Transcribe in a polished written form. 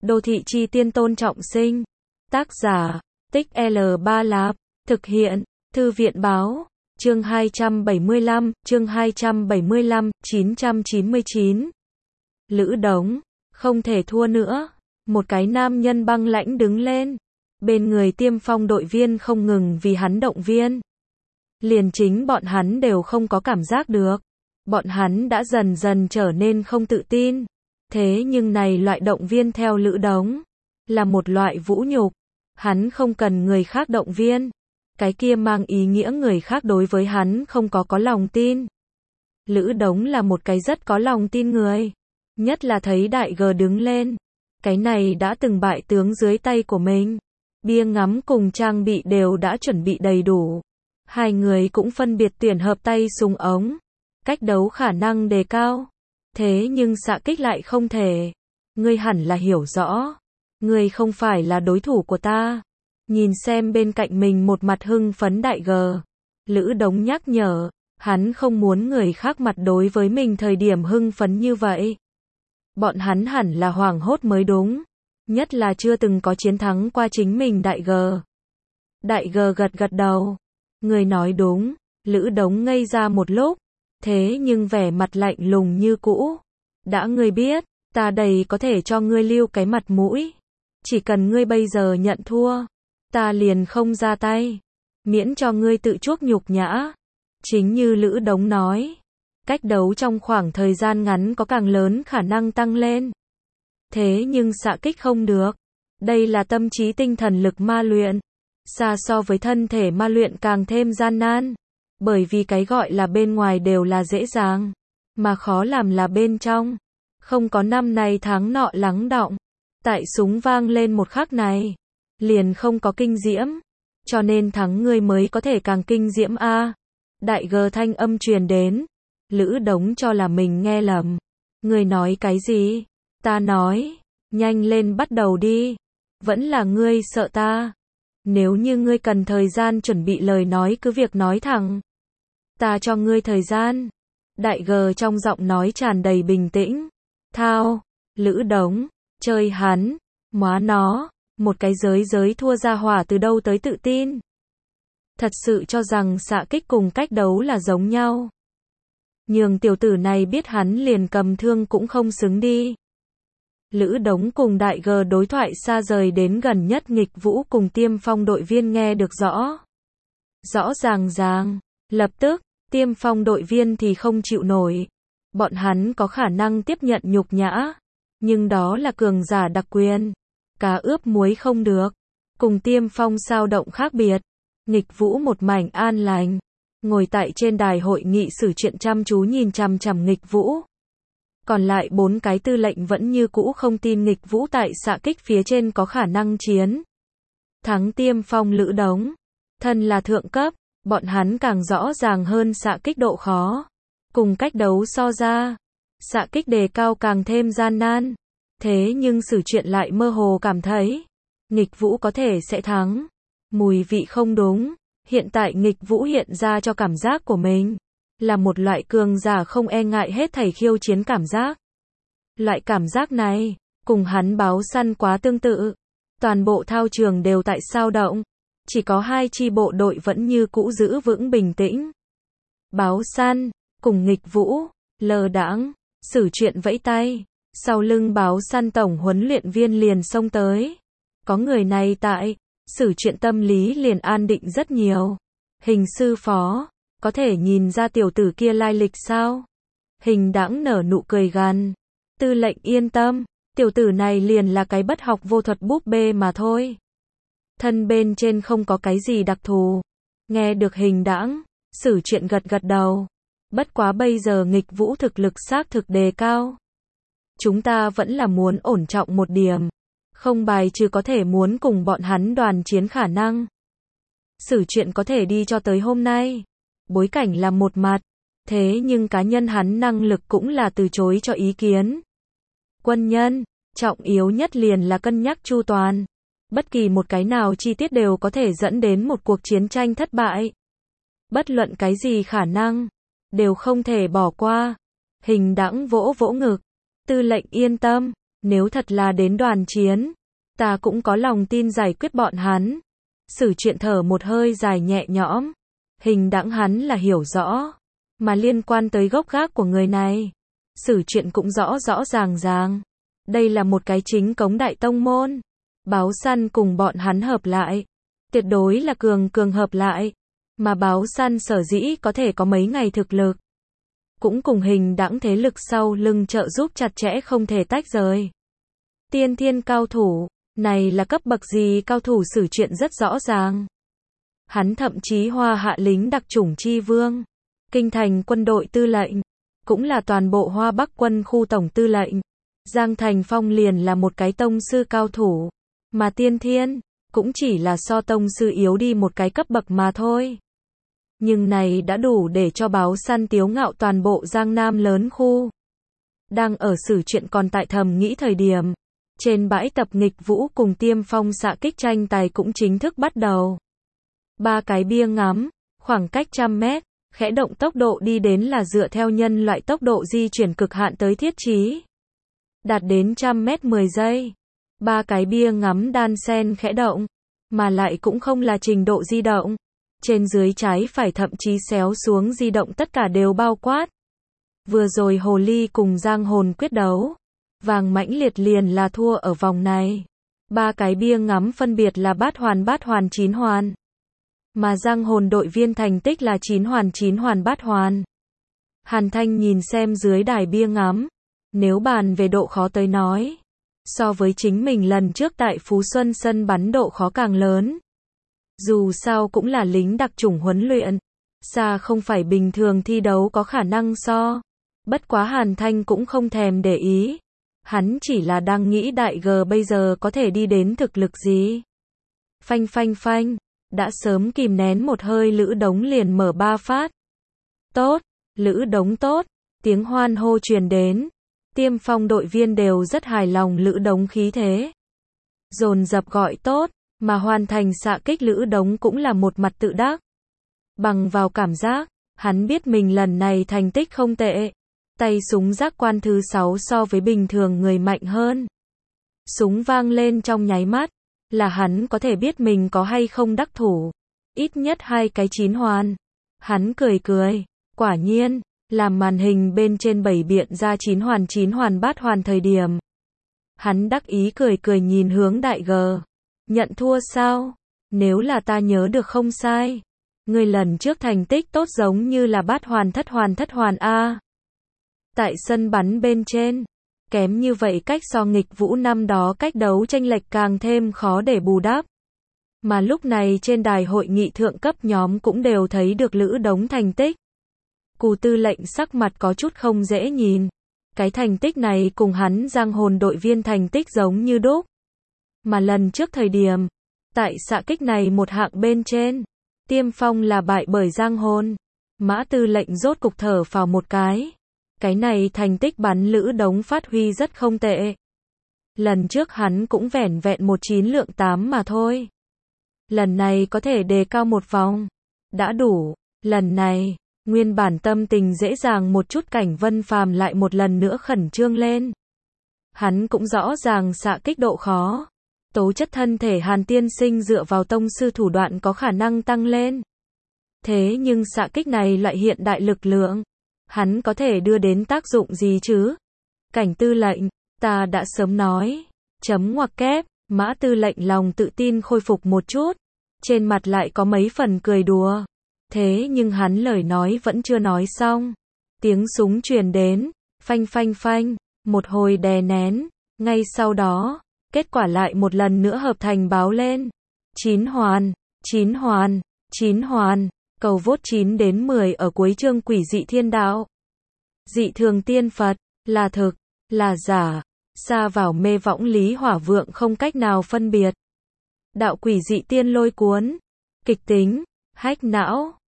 Đô thị chi tiên Tôn Trọng Sinh. Tác giả, Tích L3 Lạp. Thực hiện, Thư viện Báo. Chương 275, chương 275, 999. Lữ Đống, không thể thua nữa. Một cái nam nhân băng lãnh đứng lên. Bên người Tiêm Phong đội viên không ngừng vì hắn động viên. Liền chính bọn hắn đều không có cảm giác được. Bọn hắn đã dần dần trở nên không tự tin. Thế nhưng này loại động viên theo Lữ Đống là một loại vũ nhục. Hắn không cần người khác động viên. Cái kia mang ý nghĩa người khác đối với hắn không có lòng tin. Lữ Đống là một cái rất có lòng tin người. Nhất là thấy Đại G đứng lên. Cái này đã từng bại tướng dưới tay của mình. Bia ngắm cùng trang bị đều đã chuẩn bị đầy đủ. Hai người cũng phân biệt tuyển hợp tay súng ống. Cách đấu khả năng đề cao. Thế nhưng xạ kích lại không thể. Ngươi hẳn là hiểu rõ. Ngươi không phải là đối thủ của ta. Nhìn xem bên cạnh mình một mặt hưng phấn Đại G. Lữ Đống nhắc nhở. Hắn không muốn người khác mặt đối với mình thời điểm hưng phấn như vậy. Bọn hắn hẳn là hoảng hốt mới đúng. Nhất là chưa từng có chiến thắng qua chính mình Đại G. Đại G gật đầu. Người nói đúng. Lữ Đống ngây ra một lúc. Thế nhưng vẻ mặt lạnh lùng như cũ. Đã ngươi biết, ta đầy có thể cho ngươi lưu cái mặt mũi. Chỉ cần ngươi bây giờ nhận thua, ta liền không ra tay. Miễn cho ngươi tự chuốc nhục nhã. Chính như Lữ Đống nói. Cách đấu trong khoảng thời gian ngắn có càng lớn khả năng tăng lên. Thế nhưng xạ kích không được. Đây là tâm trí tinh thần lực ma luyện. Xa so với thân thể ma luyện càng thêm gian nan. Bởi vì cái gọi là bên ngoài đều là dễ dàng. Mà khó làm là bên trong. Không có năm này tháng nọ lắng đọng. Tại súng vang lên một khắc này. Liền không có kinh diễm. Cho nên thắng ngươi mới có thể càng kinh diễm a. Đại G thanh âm truyền đến. Lữ Đống cho là mình nghe lầm. Ngươi nói cái gì? Ta nói. Nhanh lên bắt đầu đi. Vẫn là ngươi sợ ta. Nếu như ngươi cần thời gian chuẩn bị lời nói cứ việc nói thẳng. Ta cho ngươi thời gian. Đại G trong giọng nói tràn đầy bình tĩnh. Thao. Lữ Đống. Chơi hắn. Móa nó. Một cái giới thua ra hỏa từ đâu tới tự tin. Thật sự cho rằng xạ kích cùng cách đấu là giống nhau. Nhường tiểu tử này biết hắn liền cầm thương cũng không xứng đi. Lữ Đống cùng Đại G đối thoại xa rời đến gần nhất Nghịch Vũ cùng Tiêm Phong đội viên nghe được rõ. Rõ ràng. Lập tức, Tiêm Phong đội viên thì không chịu nổi. Bọn hắn có khả năng tiếp nhận nhục nhã. Nhưng đó là cường giả đặc quyền. Cá ướp muối không được. Cùng Tiêm Phong sao động khác biệt. Nghịch Vũ một mảnh an lành. Ngồi tại trên đài hội nghị sử chuyện chăm chú nhìn chằm chằm Nghịch Vũ. Còn lại 4 cái tư lệnh vẫn như cũ không tin Nghịch Vũ tại xạ kích phía trên có khả năng chiến. Thắng Tiêm Phong Lữ Đống. Thân là thượng cấp, bọn hắn càng rõ ràng hơn xạ kích độ khó. Cùng cách đấu so ra, xạ kích đề cao càng thêm gian nan. Thế nhưng sử chuyện lại mơ hồ cảm thấy, Nghịch Vũ có thể sẽ thắng. Mùi vị không đúng. Hiện tại Nghịch Vũ hiện ra cho cảm giác của mình. Là một loại cường giả không e ngại hết thảy khiêu chiến cảm giác. Loại cảm giác này, cùng hắn báo săn quá tương tự. Toàn bộ thao trường đều tại sao động. Chỉ có 2 chi bộ đội vẫn như cũ giữ vững bình tĩnh. Báo săn, cùng Nghịch Vũ, lơ đãng, sử chuyện vẫy tay. Sau lưng báo săn tổng huấn luyện viên liền xông tới. Có người này tại, sử chuyện tâm lý liền an định rất nhiều. Hình sư phó. Có thể nhìn ra tiểu tử kia lai lịch sao? Hình đãng nở nụ cười gằn. Tư lệnh yên tâm, tiểu tử này liền là cái bất học vô thuật búp bê mà thôi. Thân bên trên không có cái gì đặc thù. Nghe được hình đãng, sử chuyện gật đầu. Bất quá bây giờ Nghịch Vũ thực lực xác thực đề cao. Chúng ta vẫn là muốn ổn trọng một điểm. Không bài trừ có thể muốn cùng bọn hắn đoàn chiến khả năng. Sử chuyện có thể đi cho tới hôm nay. Bối cảnh là một mặt, thế nhưng cá nhân hắn năng lực cũng là từ chối cho ý kiến. Quân nhân, trọng yếu nhất liền là cân nhắc chu toàn. Bất kỳ một cái nào chi tiết đều có thể dẫn đến một cuộc chiến tranh thất bại. Bất luận cái gì khả năng, đều không thể bỏ qua. Hình đãng vỗ ngực. Tư lệnh yên tâm, Nếu thật là đến đoàn chiến, ta cũng có lòng tin giải quyết bọn hắn. Sử Truyện thở một hơi dài nhẹ nhõm. Hình Đãng hắn là hiểu rõ. Mà liên quan tới gốc gác của người này, Sử Truyện cũng rõ rõ ràng ràng. Đây là một cái chính cống đại tông môn. Báo săn cùng bọn hắn hợp lại. Tuyệt đối là cường hợp lại. Mà báo săn sở dĩ có thể có mấy ngày thực lực. Cũng cùng Hình Đãng thế lực sau lưng trợ giúp chặt chẽ không thể tách rời. Tiên thiên cao thủ, này là cấp bậc gì cao thủ Sử Truyện rất rõ ràng. Hắn thậm chí Hoa Hạ lính đặc chủng chi vương, Kinh Thành quân đội tư lệnh, cũng là toàn bộ Hoa Bắc quân khu tổng tư lệnh. Giang Thành Phong liền là một cái tông sư cao thủ, mà tiên thiên, cũng chỉ là so tông sư yếu đi một cái cấp bậc mà thôi. Nhưng này đã đủ để cho báo săn tiếu ngạo toàn bộ Giang Nam lớn khu. Đang ở Sử Truyện còn tại thầm nghĩ thời điểm, trên bãi tập nghịch vũ cùng Tiêm Phong xạ kích tranh tài cũng chính thức bắt đầu. 3 cái bia ngắm, khoảng cách 100 mét, khẽ động tốc độ đi đến là dựa theo nhân loại tốc độ di chuyển cực hạn tới thiết trí. Đạt đến 100 mét 10 giây. 3 cái bia ngắm đan sen khẽ động, mà lại cũng không là trình độ di động. Trên dưới trái phải thậm chí xéo xuống di động tất cả đều bao quát. Vừa rồi Hồ Ly cùng Giang Hồn quyết đấu. Vàng mãnh liệt liền là thua ở vòng này. 3 cái bia ngắm phân biệt là bát hoàn 9 hoàn. Mà Giang Hồn đội viên thành tích là 9 hoàn bát hoàn. Hàn Thanh nhìn xem dưới đài bia ngắm. Nếu bàn về độ khó tới nói, so với chính mình lần trước tại Phú Xuân sân bắn độ khó càng lớn. Dù sao cũng là lính đặc chủng huấn luyện, xa không phải bình thường thi đấu có khả năng so. Bất quá Hàn Thanh cũng không thèm để ý. Hắn chỉ là đang nghĩ đại G bây giờ có thể đi đến thực lực gì. Phanh, đã sớm kìm nén một hơi Lữ Đống liền mở 3 phát. Tốt, Lữ Đống tốt, tiếng hoan hô truyền đến. Tiêm Phong đội viên đều rất hài lòng Lữ Đống khí thế. Dồn dập gọi tốt, mà hoàn thành xạ kích Lữ Đống cũng là một mặt tự đắc. Bằng vào cảm giác, hắn biết mình lần này thành tích không tệ. Tay súng giác quan thứ 6 so với bình thường người mạnh hơn. Súng vang lên trong nháy mắt, là hắn có thể biết mình có hay không đắc thủ. Ít nhất 2 cái 9 hoàn. Hắn cười, quả nhiên, làm màn hình bên trên bày biện ra 9 hoàn bát hoàn thời điểm. Hắn đắc ý cười nhìn hướng đại G. Nhận thua sao? Nếu là ta nhớ được không sai. Người lần trước thành tích tốt giống như là bát hoàn thất hoàn A. Tại sân bắn bên trên, kém như vậy cách so nghịch vũ năm đó cách đấu chênh lệch càng thêm khó để bù đắp. Mà lúc này trên đài hội nghị thượng cấp nhóm cũng đều thấy được Lữ Đống thành tích. Cù tư lệnh sắc mặt có chút không dễ nhìn. Cái thành tích này cùng hắn Giang Hồn đội viên thành tích giống như đúc. Mà lần trước thời điểm, tại xạ kích này một hạng bên trên, Tiêm Phong là bại bởi Giang Hồn. Mã tư lệnh rốt cục thở phào một cái. Cái này thành tích bắn Lữ Đống phát huy rất không tệ. Lần trước hắn cũng vẻn vẹn 19 lượng 8 mà thôi. Lần này có thể đề cao một vòng. Đã đủ. Lần này, nguyên bản tâm tình dễ dàng một chút Cảnh Vân Phàm lại một lần nữa khẩn trương lên. Hắn cũng rõ ràng xạ kích độ khó. Tố chất thân thể Hàn tiên sinh dựa vào tông sư thủ đoạn có khả năng tăng lên. Thế nhưng xạ kích này loại hiện đại lực lượng. Hắn có thể đưa đến tác dụng gì chứ? Cảnh tư lệnh, ta đã sớm nói. Chấm ngoặc kép, Mã tư lệnh lòng tự tin khôi phục một chút. Trên mặt lại có mấy phần cười đùa. Thế nhưng hắn lời nói vẫn chưa nói xong. Tiếng súng truyền đến. Phanh. Một hồi đè nén. Ngay sau đó, kết quả lại một lần nữa hợp thành báo lên. 9 hoàn. Cầu vote 9 đến 10 ở cuối chương Quỷ dị thiên đạo. Dị thường tiên Phật, là thực, là giả, xa vào mê võng lý hỏa vượng không cách nào phân biệt. Đạo quỷ dị tiên lôi cuốn, kịch tính, hách não,